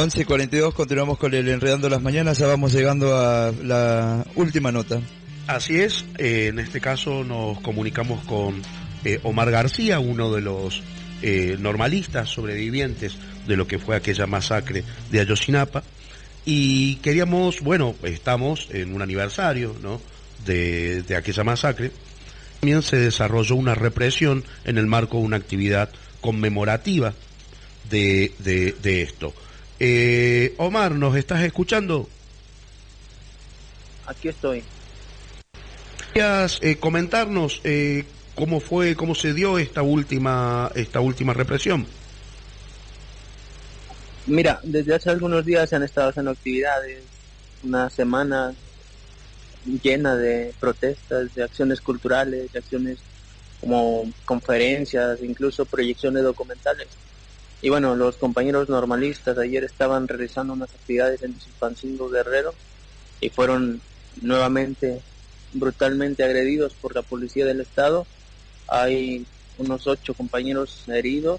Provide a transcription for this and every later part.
11:42, continuamos con el Enredando las Mañanas, ya vamos llegando a la última nota. Así es, en este caso nos comunicamos con Omar García, uno de los normalistas sobrevivientes de lo que fue aquella masacre de Ayotzinapa, y queríamos, bueno, estamos en un aniversario, ¿no?, de aquella masacre. También se desarrolló una represión en el marco de una actividad conmemorativa de esto. Omar, ¿nos estás escuchando? Aquí estoy. ¿Podrías comentarnos cómo se dio esta última represión? Mira, desde hace algunos días se han estado haciendo actividades, una semana llena de protestas, de acciones culturales, de acciones como conferencias, incluso proyecciones documentales. Y bueno, los compañeros normalistas ayer estaban realizando unas actividades en Zilpancingo, Guerrero, y fueron nuevamente brutalmente agredidos por la policía del estado. Hay unos 8 compañeros heridos.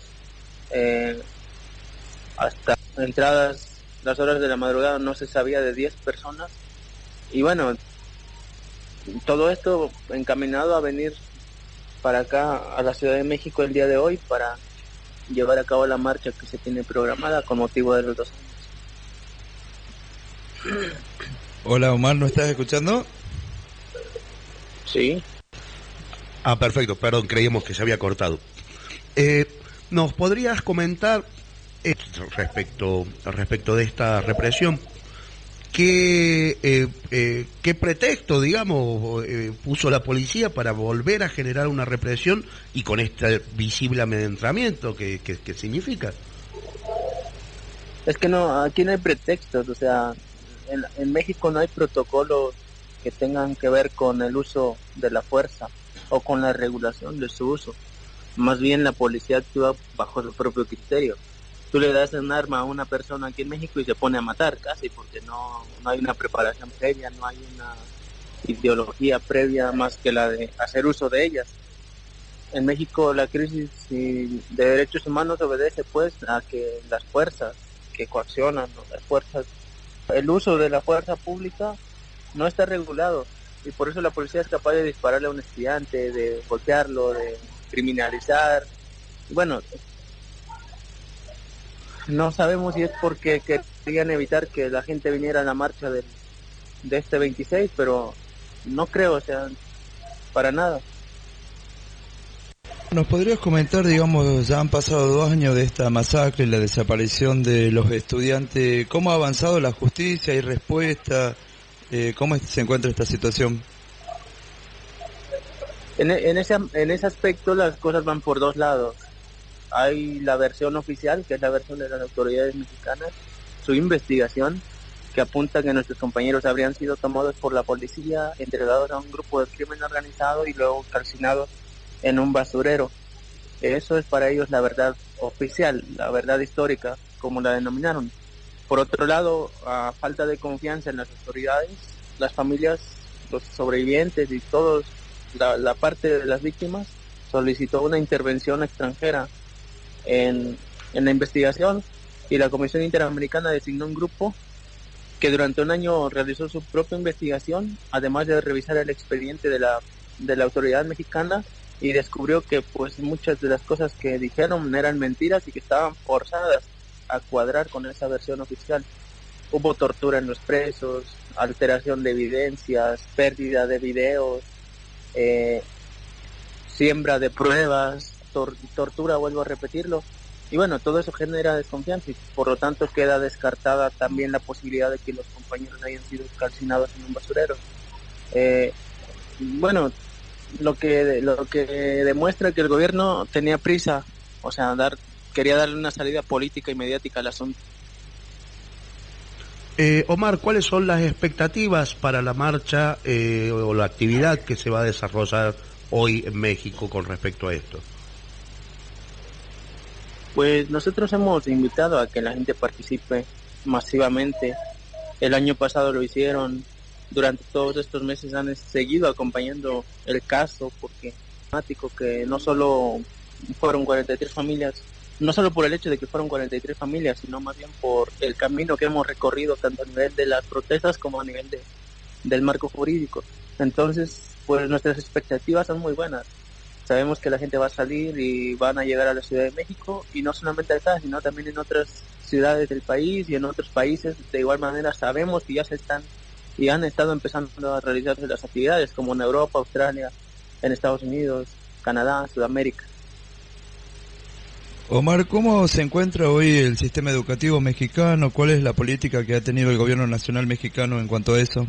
Hasta entradas las horas de la madrugada no se sabía de 10 personas. Y bueno, todo esto encaminado a venir para acá, a la Ciudad de México el día de hoy, para llevar a cabo la marcha que se tiene programada con motivo de los 2 años. Hola Omar, ¿no estás escuchando? Sí. Perfecto, perdón, creíamos que se había cortado. ¿Nos podrías comentar respecto de esta represión? ¿Qué pretexto, digamos, puso la policía para volver a generar una represión y con este visible amedrentamiento que significa? Es que no, aquí no hay pretextos, o sea, en México no hay protocolos que tengan que ver con el uso de la fuerza o con la regulación de su uso. Más bien la policía actúa bajo su propio criterio. Tú le das un arma a una persona aquí en México y se pone a matar casi, porque no hay una preparación previa, no hay una ideología previa más que la de hacer uso de ellas. En México la crisis de derechos humanos obedece pues a que las fuerzas que coaccionan, ¿no?, las fuerzas, el uso de la fuerza pública no está regulado, y por eso la policía es capaz de dispararle a un estudiante, de golpearlo, de criminalizar. Bueno, no sabemos si es porque querían evitar que la gente viniera a la marcha de este 26, pero no creo, o sea, para nada. ¿Nos podrías comentar, digamos, ya han pasado 2 años de esta masacre, la desaparición de los estudiantes, cómo ha avanzado la justicia? ¿Hay respuesta? ¿Cómo se encuentra esta situación? En ese aspecto las cosas van por 2 lados. Hay la versión oficial, que es la versión de las autoridades mexicanas, su investigación, que apunta que nuestros compañeros habrían sido tomados por la policía, entregados a un grupo de crimen organizado y luego calcinados en un basurero. Eso es para ellos la verdad oficial, la verdad histórica, como la denominaron. Por otro lado, a falta de confianza en las autoridades, las familias, los sobrevivientes y todos, la parte de las víctimas, solicitó una intervención extranjera en la investigación, y la Comisión Interamericana designó un grupo que durante un año realizó su propia investigación, además de revisar el expediente de la autoridad mexicana, y descubrió que pues muchas de las cosas que dijeron eran mentiras y que estaban forzadas a cuadrar con esa versión oficial. Hubo tortura en los presos, alteración de evidencias, pérdida de videos, siembra de pruebas, tortura, vuelvo a repetirlo. Y bueno, todo eso genera desconfianza y por lo tanto queda descartada también la posibilidad de que los compañeros hayan sido calcinados en un basurero. Bueno, lo que demuestra que el gobierno tenía prisa, o sea, quería darle una salida política y mediática al asunto. Omar, ¿cuáles son las expectativas para la marcha o la actividad que se va a desarrollar hoy en México con respecto a esto? Pues nosotros hemos invitado a que la gente participe masivamente. El año pasado lo hicieron. Durante todos estos meses han seguido acompañando el caso, porque que no solo fueron 43 familias, no solo por el hecho de que fueron 43 familias, sino más bien por el camino que hemos recorrido tanto a nivel de las protestas como a nivel del marco jurídico. Entonces, pues nuestras expectativas son muy buenas. Sabemos que la gente va a salir y van a llegar a la Ciudad de México, y no solamente acá, sino también en otras ciudades del país y en otros países. De igual manera sabemos que ya se están y han estado empezando a realizarse las actividades, como en Europa, Australia, en Estados Unidos, Canadá, Sudamérica. Omar, ¿cómo se encuentra hoy el sistema educativo mexicano? ¿Cuál es la política que ha tenido el gobierno nacional mexicano en cuanto a eso?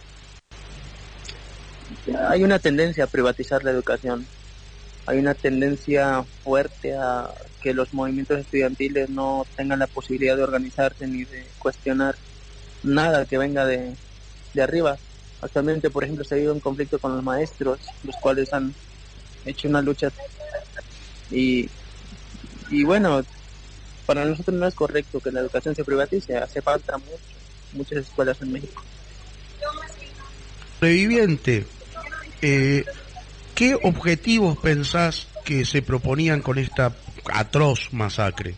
Hay una tendencia a privatizar la educación. Hay una tendencia fuerte a que los movimientos estudiantiles no tengan la posibilidad de organizarse ni de cuestionar nada que venga de arriba. Actualmente, por ejemplo, se ha habido un conflicto con los maestros, los cuales han hecho una lucha y bueno, para nosotros no es correcto que la educación se privatice. Hace falta muchas escuelas en México. Sobreviviente, ¿qué objetivos pensás que se proponían con esta atroz masacre?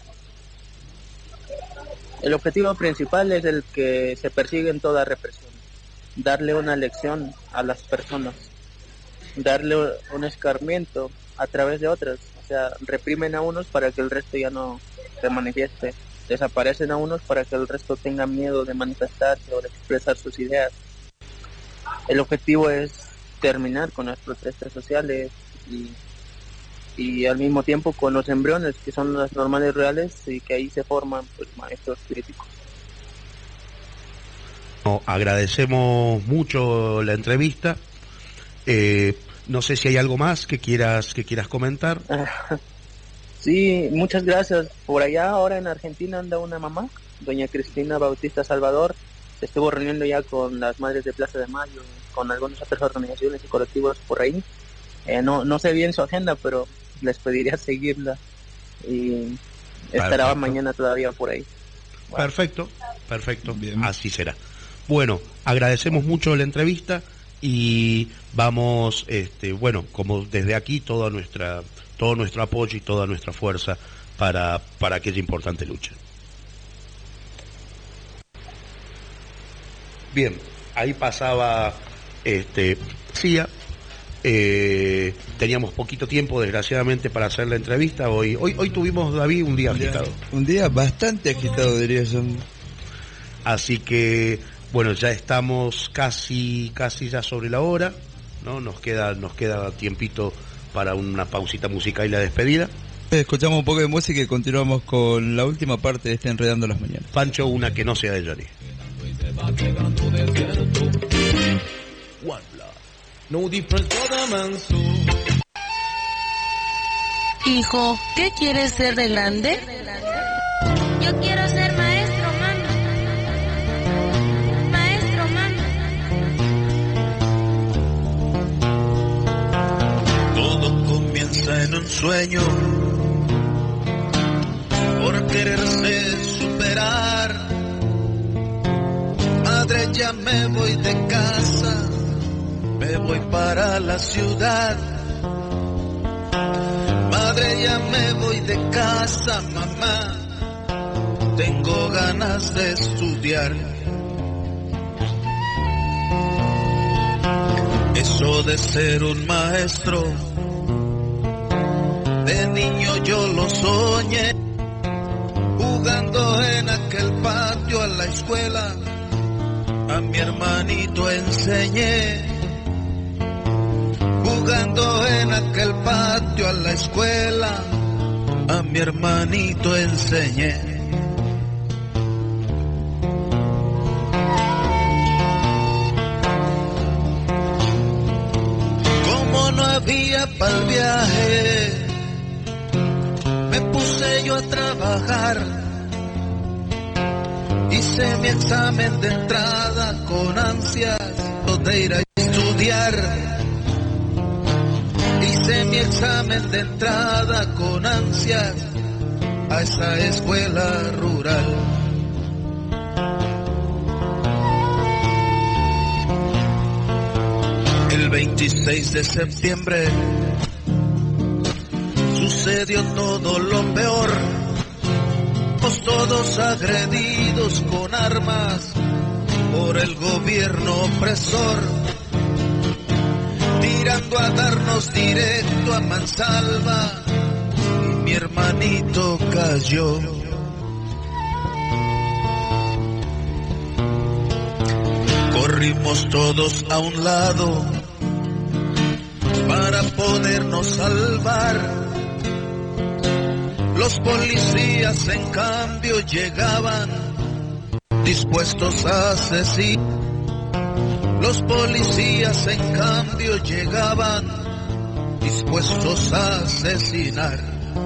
El objetivo principal es el que se persigue en toda represión: darle una lección a las personas, darle un escarmiento a través de otras. O sea, reprimen a unos para que el resto ya no se manifieste, desaparecen a unos para que el resto tenga miedo de manifestarse o de expresar sus ideas. El objetivo es terminar con las protestas sociales y al mismo tiempo con los embriones, que son las normales reales, y que ahí se forman pues maestros críticos. Agradecemos mucho la entrevista. No sé si hay algo más que quieras comentar. Sí, muchas gracias. Por allá ahora en Argentina anda una mamá, doña Cristina Bautista Salvador. Se estuvo reuniendo ya con las madres de Plaza de Mayo, con algunas otras organizaciones y colectivos por ahí. No sé bien su agenda, pero les pediría seguirla y estará Perfecto. mañana todavía por ahí. Bueno. Perfecto, Bien. así será. Bueno, agradecemos mucho la entrevista y vamos, bueno, como desde aquí todo nuestro apoyo y toda nuestra fuerza para aquella importante lucha. Bien, ahí pasaba Cia. Teníamos poquito tiempo, desgraciadamente, para hacer la entrevista. Hoy tuvimos, David, un día agitado. Un día bastante agitado, diría yo. Así que, bueno, ya estamos casi ya sobre la hora, ¿no? Nos queda tiempito para una pausita musical y la despedida. Escuchamos un poco de música y continuamos con la última parte de este Enredando las Mañanas. Pancho, una que no sea de Johnny. Hijo, ¿qué quieres ser de grande? Yo quiero ser maestro, mami. Maestro, mami. Todo comienza en un sueño, por quererse superar. Madre, ya me voy de casa, me voy para la ciudad. Madre, ya me voy de casa, mamá, tengo ganas de estudiar. Eso de ser un maestro, de niño yo lo soñé, jugando en aquel patio a la escuela, a mi hermanito enseñé. Jugando en aquel patio a la escuela, a mi hermanito enseñé. Como no había pa'l viaje, me puse yo a trabajar. Hice mi examen de entrada con ansias de ir a estudiar. Hice mi examen de entrada con ansias a esa escuela rural. El 26 de septiembre sucedió todo lo peor. Todos agredidos con armas por el gobierno opresor, tirando a darnos directo a mansalva, y mi hermanito cayó. Corrimos todos a un lado para podernos salvar. Los policías en cambio llegaban dispuestos a asesinar. Los policías en cambio llegaban dispuestos a asesinar.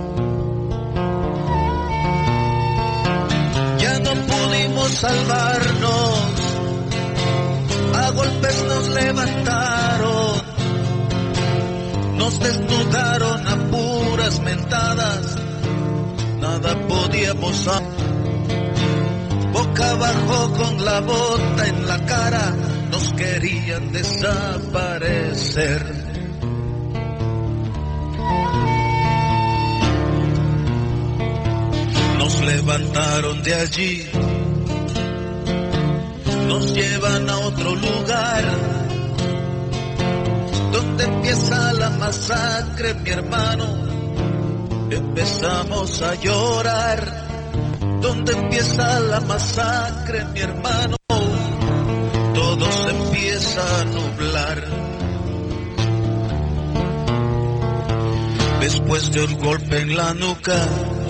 Ya no pudimos salvarnos, a golpes nos levantaron, nos desnudaron a puras mentadas. Nada podíamos hacer. Boca abajo con la bota en la cara, nos querían desaparecer. Nos levantaron de allí, nos llevan a otro lugar, donde empieza la masacre, mi hermano. Empezamos a llorar, donde empieza la masacre, mi hermano, todo se empieza a nublar. Después de un golpe en la nuca,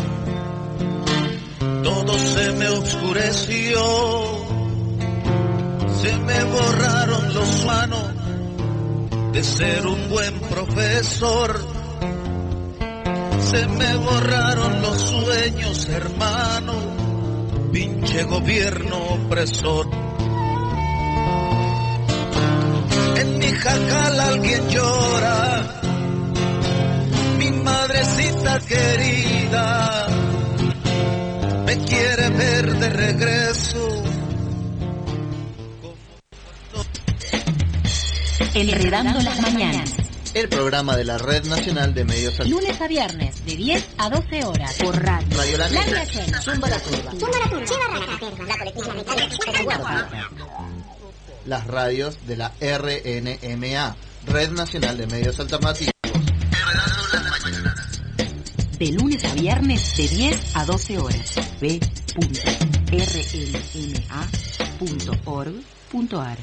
todo se me oscureció, se me borraron los manos de ser un buen profesor. Se me borraron los sueños, hermano, pinche gobierno opresor. En mi jacal alguien llora, mi madrecita querida, me quiere ver de regreso. Enredando las mañanas. El programa de la Red Nacional de Medios Alternativos. Lunes a viernes, de 10 a 12 horas, por radio. Radio La Negra. La Negra, Zumba la Curva. Las radios de la RNMA, Red Nacional de Medios Alternativos. De lunes a viernes, de 10 a 12 horas. b.rnma.org.ar.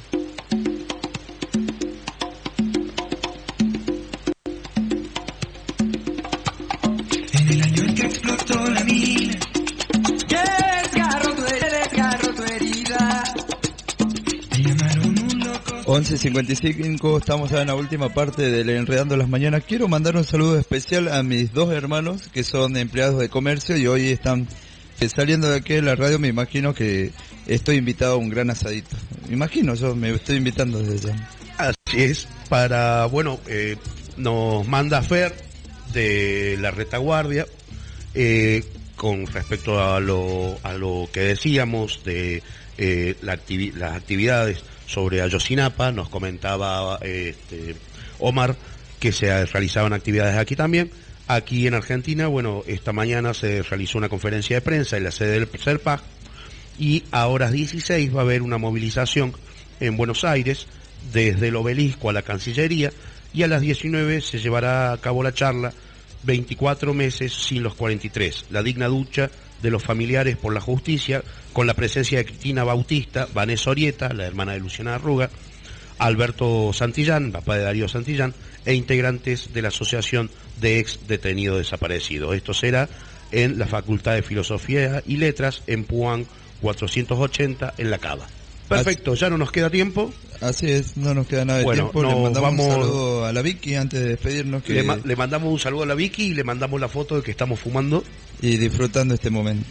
El año en que explotó la mina, desgarró tu herida. Me llamaron un loco. 11:55, estamos ya en la última parte del Enredando las Mañanas. Quiero mandar un saludo especial a mis dos hermanos que son empleados de comercio y hoy están saliendo de aquí de la radio. Me imagino que estoy invitado a un gran asadito. Me imagino, yo me estoy invitando desde ya. Así es, nos manda Fer de la retaguardia, con respecto a lo que decíamos de las actividades sobre Ayotzinapa. Nos comentaba Omar que se realizaban actividades aquí también. Aquí en Argentina, bueno, esta mañana se realizó una conferencia de prensa en la sede del CERPAG y a horas 16 va a haber una movilización en Buenos Aires desde el Obelisco a la Cancillería, y a las 19 se llevará a cabo la charla 24 meses sin los 43, la digna lucha de los familiares por la justicia, con la presencia de Cristina Bautista, Vanessa Orieta, la hermana de Luciana Arruga, Alberto Santillán, papá de Darío Santillán, e integrantes de la Asociación de Ex Detenidos Desaparecidos. Esto será en la Facultad de Filosofía y Letras, en Puan 480, en La Cava. Perfecto, ya no nos queda tiempo. Así es, no nos queda nada de tiempo. Le mandamos un saludo a la Vicky antes de despedirnos. Le mandamos un saludo a la Vicky y le mandamos la foto de que estamos fumando. Y disfrutando este momento.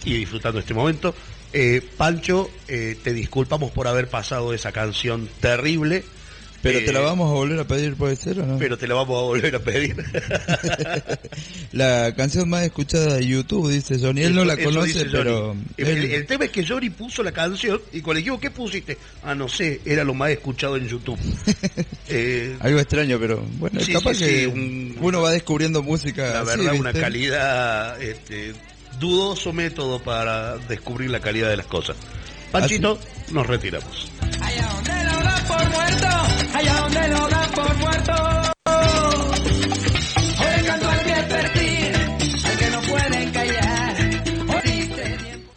Pancho, te disculpamos por haber pasado esa canción terrible, Pero te la vamos a volver a pedir, ¿puede ser o no? Pero te la vamos a volver a pedir. La canción más escuchada de YouTube, dice Johnny. Él no la conoce, pero... El tema es que Johnny puso la canción y cuando le digo, ¿qué pusiste? Ah, no sé, era lo más escuchado en YouTube. Algo extraño, pero bueno, sí, capaz sí, que sí, uno va descubriendo música. La así, verdad, ¿viste? una calidad, dudoso método para descubrir la calidad de las cosas. Panchito, nos retiramos. Allá donde lo dan por muerto, allá donde lo dan por muerto. Hoy canto al despertir, al que no pueden callar. Hoy diste tiempo.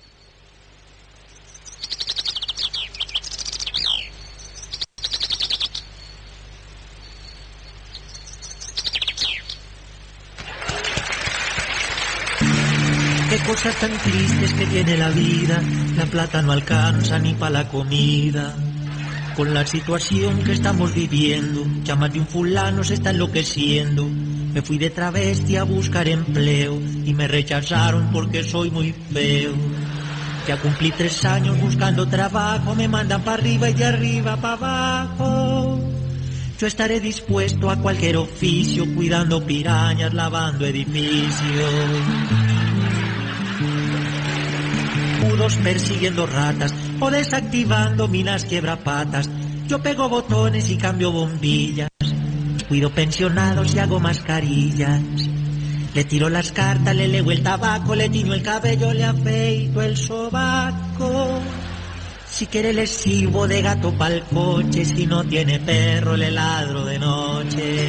Qué cosas tan tristes que tiene la vida, la plata no alcanza ni para la comida. Con la situación que estamos viviendo, ya más de un fulano se está enloqueciendo. Me fui de travesti a buscar empleo y me rechazaron porque soy muy feo. Ya cumplí 3 años buscando trabajo, me mandan para arriba y de arriba para abajo. Yo estaré dispuesto a cualquier oficio, cuidando pirañas, lavando edificios. Mudos persiguiendo ratas o desactivando minas quiebrapatas. Yo pego botones y cambio bombillas, cuido pensionados y hago mascarillas. Le tiro las cartas, le leo el tabaco, le tiño el cabello, le afeito el sobaco. Si quiere le sirvo de gato pa'l coche, si no tiene perro le ladro de noche.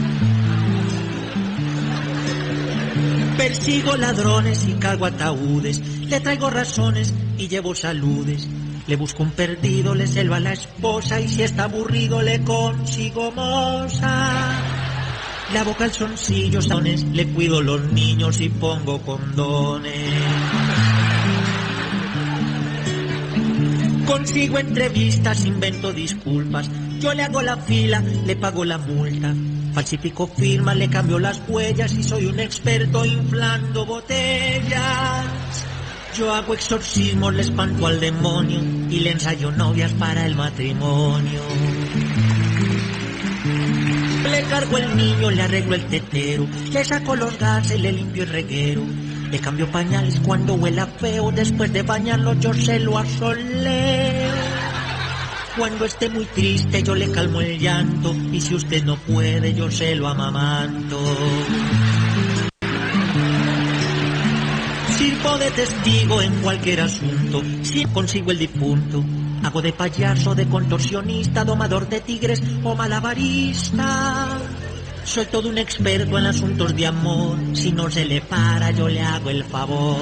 Persigo ladrones y cargo ataúdes, le traigo razones y llevo saludes. Le busco un perdido, le selvo a la esposa y si está aburrido le consigo moza. Le hago calzoncillos, le cuido los niños y pongo condones. Consigo entrevistas, invento disculpas, yo le hago la fila, le pago la multa. Falsifico firmas, le cambio las huellas y soy un experto inflando botellas. Yo hago exorcismos, le espanto al demonio y le ensayo novias para el matrimonio. Le cargo el niño, le arreglo el tetero, le saco los gases, le limpio el reguero. Le cambio pañales cuando huela feo, después de bañarlo yo se lo asoleo. Cuando esté muy triste yo le calmo el llanto y si usted no puede yo se lo amamanto. Sirvo de testigo en cualquier asunto, si consigo el difunto. Hago de payaso, de contorsionista, domador de tigres o malabarista. Soy todo un experto en asuntos de amor, si no se le para yo le hago el favor.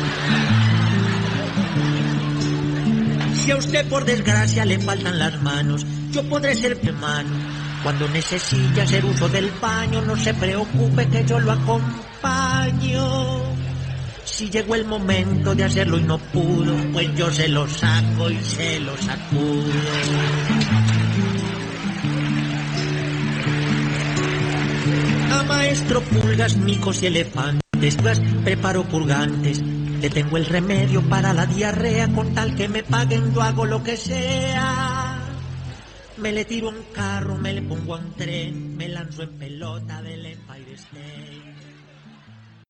Si a usted por desgracia le faltan las manos, yo podré ser hermano. Cuando necesite hacer uso del baño, no se preocupe que yo lo acompaño. Si llegó el momento de hacerlo y no pudo, pues yo se lo saco y se lo sacudo. A maestro pulgas, micos y elefantes, preparo purgantes. Le tengo el remedio para la diarrea, con tal que me paguen yo hago lo que sea. Me le tiro a un carro, me le pongo a un tren, me lanzo en pelota del Empire State.